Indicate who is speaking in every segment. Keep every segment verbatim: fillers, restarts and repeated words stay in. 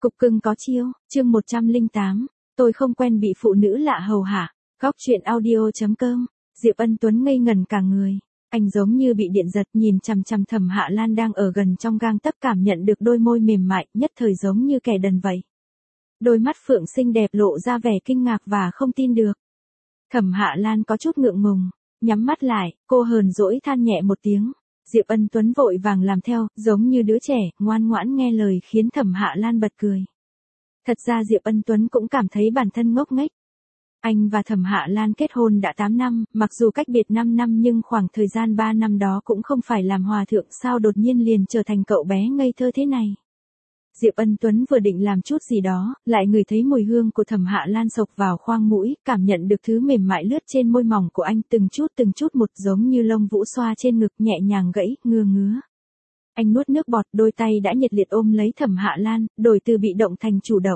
Speaker 1: Cục cưng có chiêu, chương một trăm lẻ tám, tôi không quen bị phụ nữ lạ hầu hạ. Góc truyện audio chấm com. Diệp Ân Tuấn ngây ngẩn cả người, anh giống như bị điện giật, nhìn chằm chằm Thẩm Hạ Lan đang ở gần trong gang tấc, cảm nhận được đôi môi mềm mại, nhất thời giống như kẻ đần vậy. Đôi mắt phượng xinh đẹp lộ ra vẻ kinh ngạc và không tin được. Thẩm Hạ Lan có chút ngượng ngùng, nhắm mắt lại, cô hờn dỗi than nhẹ một tiếng. Diệp Ân Tuấn vội vàng làm theo, giống như đứa trẻ, ngoan ngoãn nghe lời, khiến Thẩm Hạ Lan bật cười. Thật ra Diệp Ân Tuấn cũng cảm thấy bản thân ngốc nghếch. Anh và Thẩm Hạ Lan kết hôn đã tám năm, mặc dù cách biệt năm năm nhưng khoảng thời gian ba năm đó cũng không phải làm hòa thượng, sao đột nhiên liền trở thành cậu bé ngây thơ thế này. Diệp Ân Tuấn vừa định làm chút gì đó, lại ngửi thấy mùi hương của Thẩm Hạ Lan xộc vào khoang mũi, cảm nhận được thứ mềm mại lướt trên môi mỏng của anh, từng chút từng chút một, giống như lông vũ xoa trên ngực, nhẹ nhàng gãy, ngứa ngứa. Anh nuốt nước bọt, đôi tay đã nhiệt liệt ôm lấy Thẩm Hạ Lan, đổi từ bị động thành chủ động.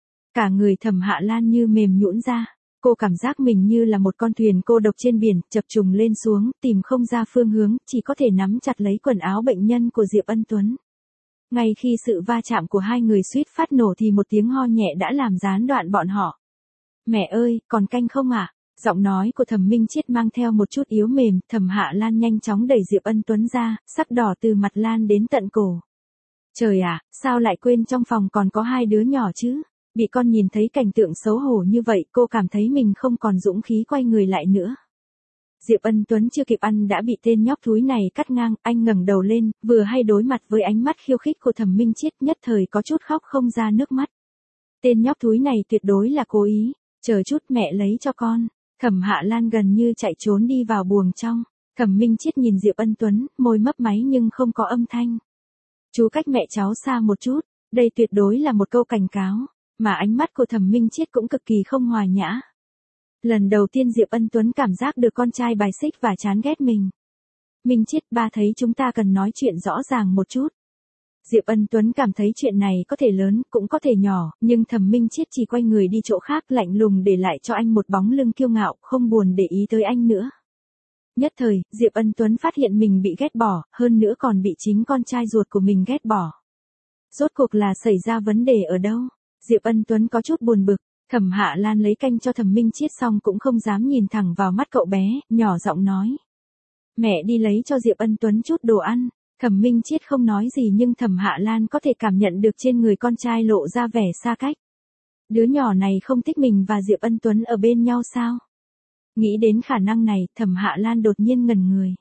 Speaker 1: Cả người Thẩm Hạ Lan như mềm nhũn ra, cô cảm giác mình như là một con thuyền cô độc trên biển, chập trùng lên xuống, tìm không ra phương hướng, chỉ có thể nắm chặt lấy quần áo bệnh nhân của Diệp Ân Tuấn. Ngay khi sự va chạm của hai người suýt phát nổ thì một tiếng ho nhẹ đã làm gián đoạn bọn họ. Mẹ ơi, còn canh không ạ? À? Giọng nói của Thẩm Minh Chiết mang theo một chút yếu mềm. Thẩm Hạ Lan nhanh chóng đẩy Diệp Ân Tuấn ra, sắc đỏ từ mặt lan đến tận cổ. Trời ạ, à, sao lại quên trong phòng còn có hai đứa nhỏ chứ? Bị con nhìn thấy cảnh tượng xấu hổ như vậy, cô cảm thấy mình không còn dũng khí quay người lại nữa. Diệp Ân Tuấn chưa kịp ăn đã bị tên nhóc thúi này cắt ngang, anh ngẩng đầu lên, vừa hay đối mặt với ánh mắt khiêu khích của Thẩm Minh Chiết, nhất thời có chút khóc không ra nước mắt. Tên nhóc thúi này tuyệt đối là cố ý, chờ chút mẹ lấy cho con. Thẩm Hạ Lan gần như chạy trốn đi vào buồng trong. Thẩm Minh Chiết nhìn Diệp Ân Tuấn, môi mấp máy nhưng không có âm thanh. Chú cách mẹ cháu xa một chút, đây tuyệt đối là một câu cảnh cáo, mà ánh mắt của Thẩm Minh Chiết cũng cực kỳ không hòa nhã. Lần đầu tiên Diệp Ân Tuấn cảm giác được con trai bài xích và chán ghét mình. Minh Chiết, ba thấy chúng ta cần nói chuyện rõ ràng một chút. Diệp Ân Tuấn cảm thấy chuyện này có thể lớn, cũng có thể nhỏ, nhưng Thẩm Minh Chiết chỉ quay người đi chỗ khác, lạnh lùng để lại cho anh một bóng lưng kiêu ngạo, không buồn để ý tới anh nữa. Nhất thời, Diệp Ân Tuấn phát hiện mình bị ghét bỏ, hơn nữa còn bị chính con trai ruột của mình ghét bỏ. Rốt cuộc là xảy ra vấn đề ở đâu? Diệp Ân Tuấn có chút buồn bực. Thẩm Hạ Lan lấy canh cho Thẩm Minh Chiết xong cũng không dám nhìn thẳng vào mắt cậu bé, nhỏ giọng nói. Mẹ đi lấy cho Diệp Ân Tuấn chút đồ ăn. Thẩm Minh Chiết không nói gì nhưng Thẩm Hạ Lan có thể cảm nhận được trên người con trai lộ ra vẻ xa cách. Đứa nhỏ này không thích mình và Diệp Ân Tuấn ở bên nhau sao? Nghĩ đến khả năng này, Thẩm Hạ Lan đột nhiên ngẩn người.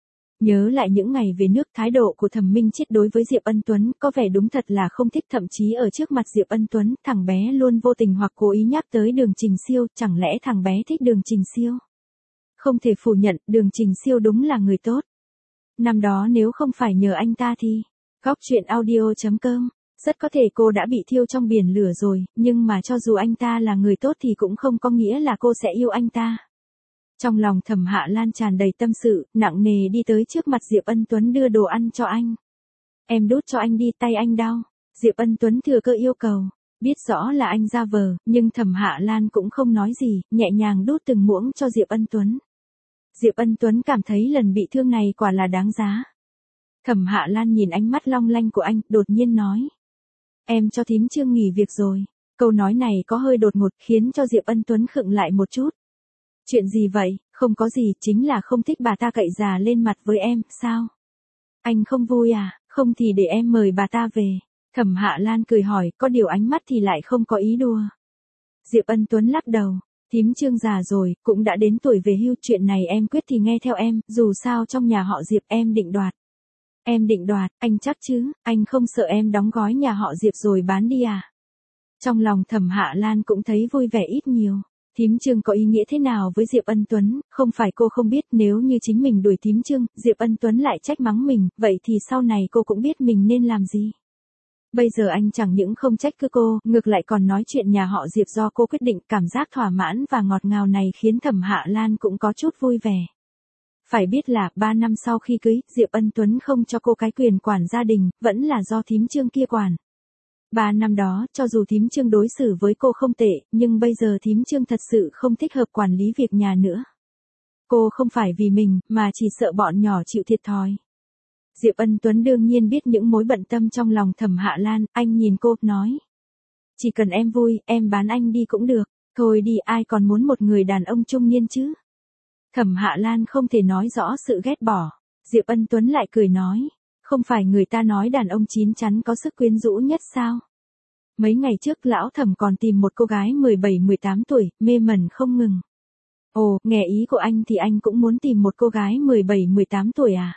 Speaker 1: Nhớ lại những ngày về nước, thái độ của Thẩm Minh Chiết đối với Diệp Ân Tuấn có vẻ đúng thật là không thích, thậm chí ở trước mặt Diệp Ân Tuấn, thằng bé luôn vô tình hoặc cố ý nhắc tới Đường Trình Siêu, chẳng lẽ thằng bé thích Đường Trình Siêu? Không thể phủ nhận, Đường Trình Siêu đúng là người tốt. Năm đó nếu không phải nhờ anh ta thì, góc truyện audio chấm com, rất có thể cô đã bị thiêu trong biển lửa rồi, nhưng mà cho dù anh ta là người tốt thì cũng không có nghĩa là cô sẽ yêu anh ta. Trong lòng Thẩm Hạ Lan tràn đầy tâm sự, nặng nề đi tới trước mặt Diệp Ân Tuấn đưa đồ ăn cho anh. Em đút cho anh đi, tay anh đau. Diệp Ân Tuấn thừa cơ yêu cầu, biết rõ là anh giả vờ, nhưng Thẩm Hạ Lan cũng không nói gì, nhẹ nhàng đút từng muỗng cho Diệp Ân Tuấn. Diệp Ân Tuấn cảm thấy lần bị thương này quả là đáng giá. Thẩm Hạ Lan nhìn ánh mắt long lanh của anh, đột nhiên nói. Em cho thím Trương nghỉ việc rồi. Câu nói này có hơi đột ngột, khiến cho Diệp Ân Tuấn khựng lại một chút. Chuyện gì vậy? Không có gì, chính là không thích bà ta cậy già lên mặt với em, sao? Anh không vui à? Không thì để em mời bà ta về. Thẩm Hạ Lan cười hỏi, có điều ánh mắt thì lại không có ý đùa. Diệp Ân Tuấn lắc đầu. Thím Trương già rồi, cũng đã đến tuổi về hưu, chuyện này em quyết thì nghe theo em, dù sao trong nhà họ Diệp em định đoạt. Em định đoạt, anh chắc chứ, anh không sợ em đóng gói nhà họ Diệp rồi bán đi à? Trong lòng Thẩm Hạ Lan cũng thấy vui vẻ ít nhiều. Thím Trương có ý nghĩa thế nào với Diệp Ân Tuấn, không phải cô không biết, nếu như chính mình đuổi thím Trương, Diệp Ân Tuấn lại trách mắng mình, vậy thì sau này cô cũng biết mình nên làm gì. Bây giờ anh chẳng những không trách cứ cô, ngược lại còn nói chuyện nhà họ Diệp do cô quyết định, cảm giác thỏa mãn và ngọt ngào này khiến Thẩm Hạ Lan cũng có chút vui vẻ. Phải biết là, ba năm sau khi cưới, Diệp Ân Tuấn không cho cô cái quyền quản gia đình, vẫn là do thím Trương kia quản. Ba năm đó, cho dù thím Trương đối xử với cô không tệ, nhưng bây giờ thím Trương thật sự không thích hợp quản lý việc nhà nữa. Cô không phải vì mình, mà chỉ sợ bọn nhỏ chịu thiệt thòi. Diệp Ân Tuấn đương nhiên biết những mối bận tâm trong lòng Thẩm Hạ Lan, anh nhìn cô, nói. Chỉ cần em vui, em bán anh đi cũng được. Thôi đi, ai còn muốn một người đàn ông trung niên chứ? Thẩm Hạ Lan không thể nói rõ sự ghét bỏ. Diệp Ân Tuấn lại cười nói. Không phải người ta nói đàn ông chín chắn có sức quyến rũ nhất sao? Mấy ngày trước lão Thẩm còn tìm một cô gái mười bảy mười tám tuổi, mê mẩn không ngừng. Ồ, nghe ý của anh thì anh cũng muốn tìm một cô gái mười bảy mười tám tuổi à?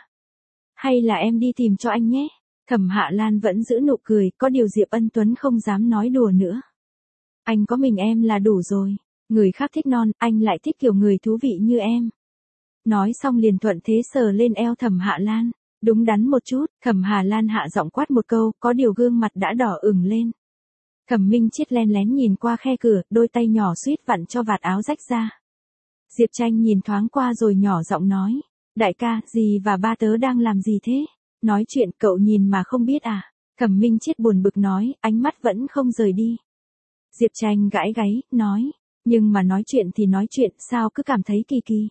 Speaker 1: Hay là em đi tìm cho anh nhé? Thẩm Hạ Lan vẫn giữ nụ cười, có điều Diệp Ân Tuấn không dám nói đùa nữa. Anh có mình em là đủ rồi. Người khác thích non, anh lại thích kiểu người thú vị như em. Nói xong liền thuận thế sờ lên eo Thẩm Hạ Lan. Đúng đắn một chút, Thẩm Hà Lan hạ giọng quát một câu, có điều gương mặt đã đỏ ửng lên. Thẩm Minh Chiết len lén nhìn qua khe cửa, đôi tay nhỏ suýt vặn cho vạt áo rách ra. Diệp Tranh nhìn thoáng qua rồi nhỏ giọng nói. Đại ca, dì và ba tớ đang làm gì thế? Nói chuyện cậu nhìn mà không biết à? Thẩm Minh Chiết buồn bực nói, ánh mắt vẫn không rời đi. Diệp Tranh gãi gáy, nói. Nhưng mà nói chuyện thì nói chuyện, sao cứ cảm thấy kỳ kỳ.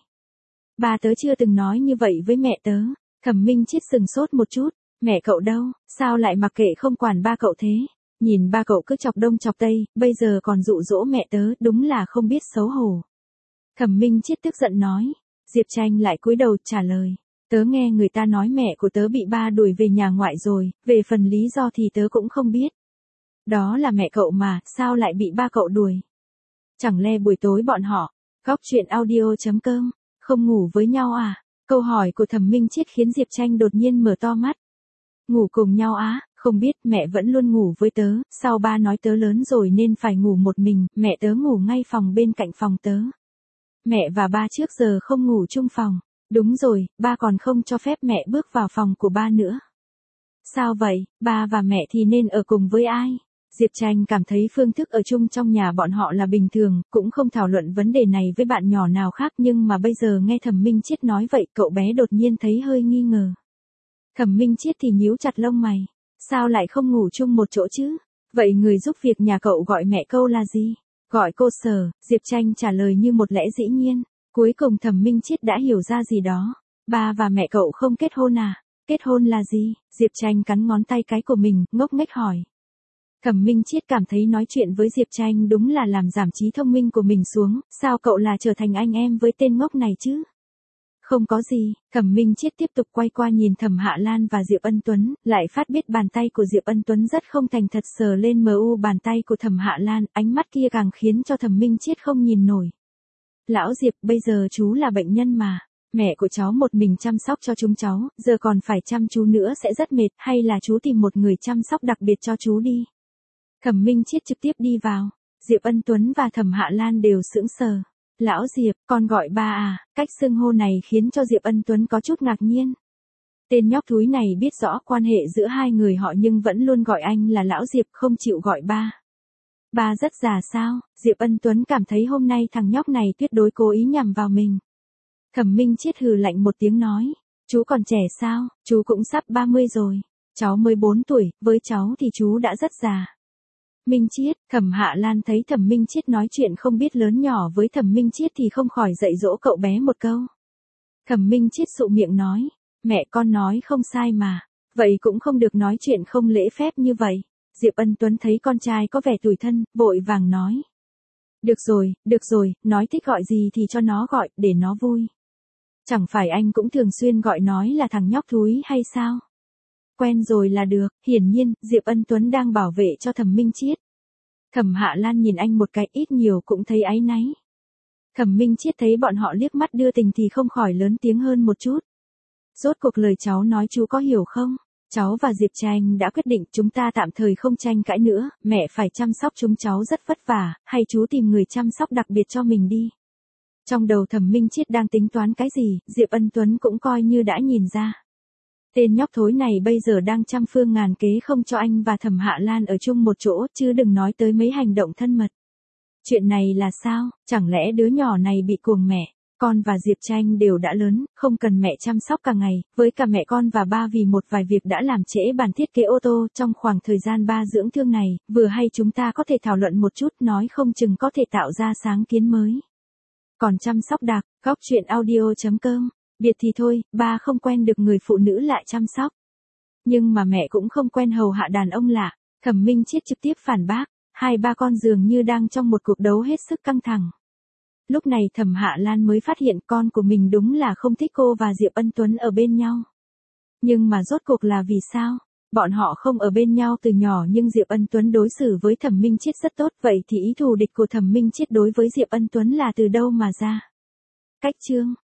Speaker 1: Ba tớ chưa từng nói như vậy với mẹ tớ. Thẩm Minh Chiết sừng sốt một chút. Mẹ cậu đâu, sao lại mặc kệ không quản ba cậu thế? Nhìn ba cậu cứ chọc đông chọc tây, bây giờ còn dụ dỗ mẹ tớ, đúng là không biết xấu hổ. Thẩm Minh Chiết tức giận nói. Diệp Tranh lại cúi đầu trả lời. Tớ nghe người ta nói mẹ của tớ bị ba đuổi về nhà ngoại rồi, về phần lý do thì tớ cũng không biết. Đó là mẹ cậu mà, sao lại bị ba cậu đuổi? Chẳng lẽ buổi tối bọn họ, góc truyện audio chấm com, không ngủ với nhau à? Câu hỏi của Thẩm Minh Chiết khiến Diệp Tranh đột nhiên mở to mắt. Ngủ cùng nhau á, không biết, mẹ vẫn luôn ngủ với tớ, sau ba nói tớ lớn rồi nên phải ngủ một mình, mẹ tớ ngủ ngay phòng bên cạnh phòng tớ. Mẹ và ba trước giờ không ngủ chung phòng. Đúng rồi, ba còn không cho phép mẹ bước vào phòng của ba nữa. Sao vậy, ba và mẹ thì nên ở cùng với ai? Diệp Tranh cảm thấy phương thức ở chung trong nhà bọn họ là bình thường, cũng không thảo luận vấn đề này với bạn nhỏ nào khác, nhưng mà bây giờ nghe Thẩm Minh Chiết nói vậy, cậu bé đột nhiên thấy hơi nghi ngờ. Thẩm Minh Chiết thì nhíu chặt lông mày. Sao lại không ngủ chung một chỗ chứ? Vậy người giúp việc nhà cậu gọi mẹ câu là gì? Gọi cô Sở, Diệp Tranh trả lời như một lẽ dĩ nhiên. Cuối cùng Thẩm Minh Chiết đã hiểu ra gì đó. Ba và mẹ cậu không kết hôn à? Kết hôn là gì? Diệp Tranh cắn ngón tay cái của mình, ngốc nghếch hỏi. Thẩm Minh Chiết cảm thấy nói chuyện với Diệp Tranh đúng là làm giảm trí thông minh của mình xuống, sao cậu là trở thành anh em với tên ngốc này chứ? Không có gì, Thẩm Minh Chiết tiếp tục quay qua nhìn Thẩm Hạ Lan và Diệp Ân Tuấn, lại phát biết bàn tay của Diệp Ân Tuấn rất không thành thật sờ lên mờ u bàn tay của Thẩm Hạ Lan, ánh mắt kia càng khiến cho Thẩm Minh Chiết không nhìn nổi. Lão Diệp, bây giờ chú là bệnh nhân mà, mẹ của cháu một mình chăm sóc cho chúng cháu, giờ còn phải chăm chú nữa sẽ rất mệt, hay là chú tìm một người chăm sóc đặc biệt cho chú đi. Thẩm Minh Chiết trực tiếp đi vào, Diệp Ân Tuấn và Thẩm Hạ Lan đều sững sờ. Lão Diệp, con gọi ba à, cách xưng hô này khiến cho Diệp Ân Tuấn có chút ngạc nhiên. Tên nhóc thúi này biết rõ quan hệ giữa hai người họ nhưng vẫn luôn gọi anh là Lão Diệp, không chịu gọi ba. Ba rất già sao? Diệp Ân Tuấn cảm thấy hôm nay thằng nhóc này tuyệt đối cố ý nhằm vào mình. Thẩm Minh Chiết hừ lạnh một tiếng nói, chú còn trẻ sao, chú cũng sắp ba mươi rồi, cháu mới bốn tuổi, với cháu thì chú đã rất già. Minh Chiết, Thẩm Hạ Lan thấy Thẩm Minh Chiết nói chuyện không biết lớn nhỏ với Thẩm Minh Chiết thì không khỏi dạy dỗ cậu bé một câu. Thẩm Minh Chiết sụ miệng nói, mẹ con nói không sai mà, vậy cũng không được nói chuyện không lễ phép như vậy. Diệp Ân Tuấn thấy con trai có vẻ tủi thân, vội vàng nói. Được rồi, được rồi, nói thích gọi gì thì cho nó gọi, để nó vui. Chẳng phải anh cũng thường xuyên gọi nói là thằng nhóc thúi hay sao? Quen rồi là được, hiển nhiên, Diệp Ân Tuấn đang bảo vệ cho Thẩm Minh Chiết. Thẩm Hạ Lan nhìn anh một cái ít nhiều cũng thấy áy náy. Thẩm Minh Chiết thấy bọn họ liếc mắt đưa tình thì không khỏi lớn tiếng hơn một chút. Rốt cuộc lời cháu nói chú có hiểu không? Cháu và Diệp Tranh đã quyết định chúng ta tạm thời không tranh cãi nữa, mẹ phải chăm sóc chúng cháu rất vất vả, hay chú tìm người chăm sóc đặc biệt cho mình đi. Trong đầu Thẩm Minh Chiết đang tính toán cái gì, Diệp Ân Tuấn cũng coi như đã nhìn ra. Tên nhóc thối này bây giờ đang trăm phương ngàn kế không cho anh và Thẩm Hạ Lan ở chung một chỗ, chứ đừng nói tới mấy hành động thân mật. Chuyện này là sao, chẳng lẽ đứa nhỏ này bị cuồng mẹ? Con và Diệp Tranh đều đã lớn, không cần mẹ chăm sóc cả ngày, với cả mẹ con và ba vì một vài việc đã làm trễ bản thiết kế ô tô trong khoảng thời gian ba dưỡng thương này, vừa hay chúng ta có thể thảo luận một chút, nói không chừng có thể tạo ra sáng kiến mới. Còn chăm sóc đặc, góc truyện audio chấm com, biệt thì thôi, ba không quen được người phụ nữ lại chăm sóc. Nhưng mà mẹ cũng không quen hầu hạ đàn ông lạ, Thẩm Minh Chiết trực tiếp phản bác. Hai ba con dường như đang trong một cuộc đấu hết sức căng thẳng. Lúc này Thẩm Hạ Lan mới phát hiện con của mình đúng là không thích cô và Diệp Ân Tuấn ở bên nhau. Nhưng mà rốt cuộc là vì sao? Bọn họ không ở bên nhau từ nhỏ nhưng Diệp Ân Tuấn đối xử với Thẩm Minh Chết rất tốt, vậy thì ý thù địch của Thẩm Minh Chết đối với Diệp Ân Tuấn là từ đâu mà ra? Cách chương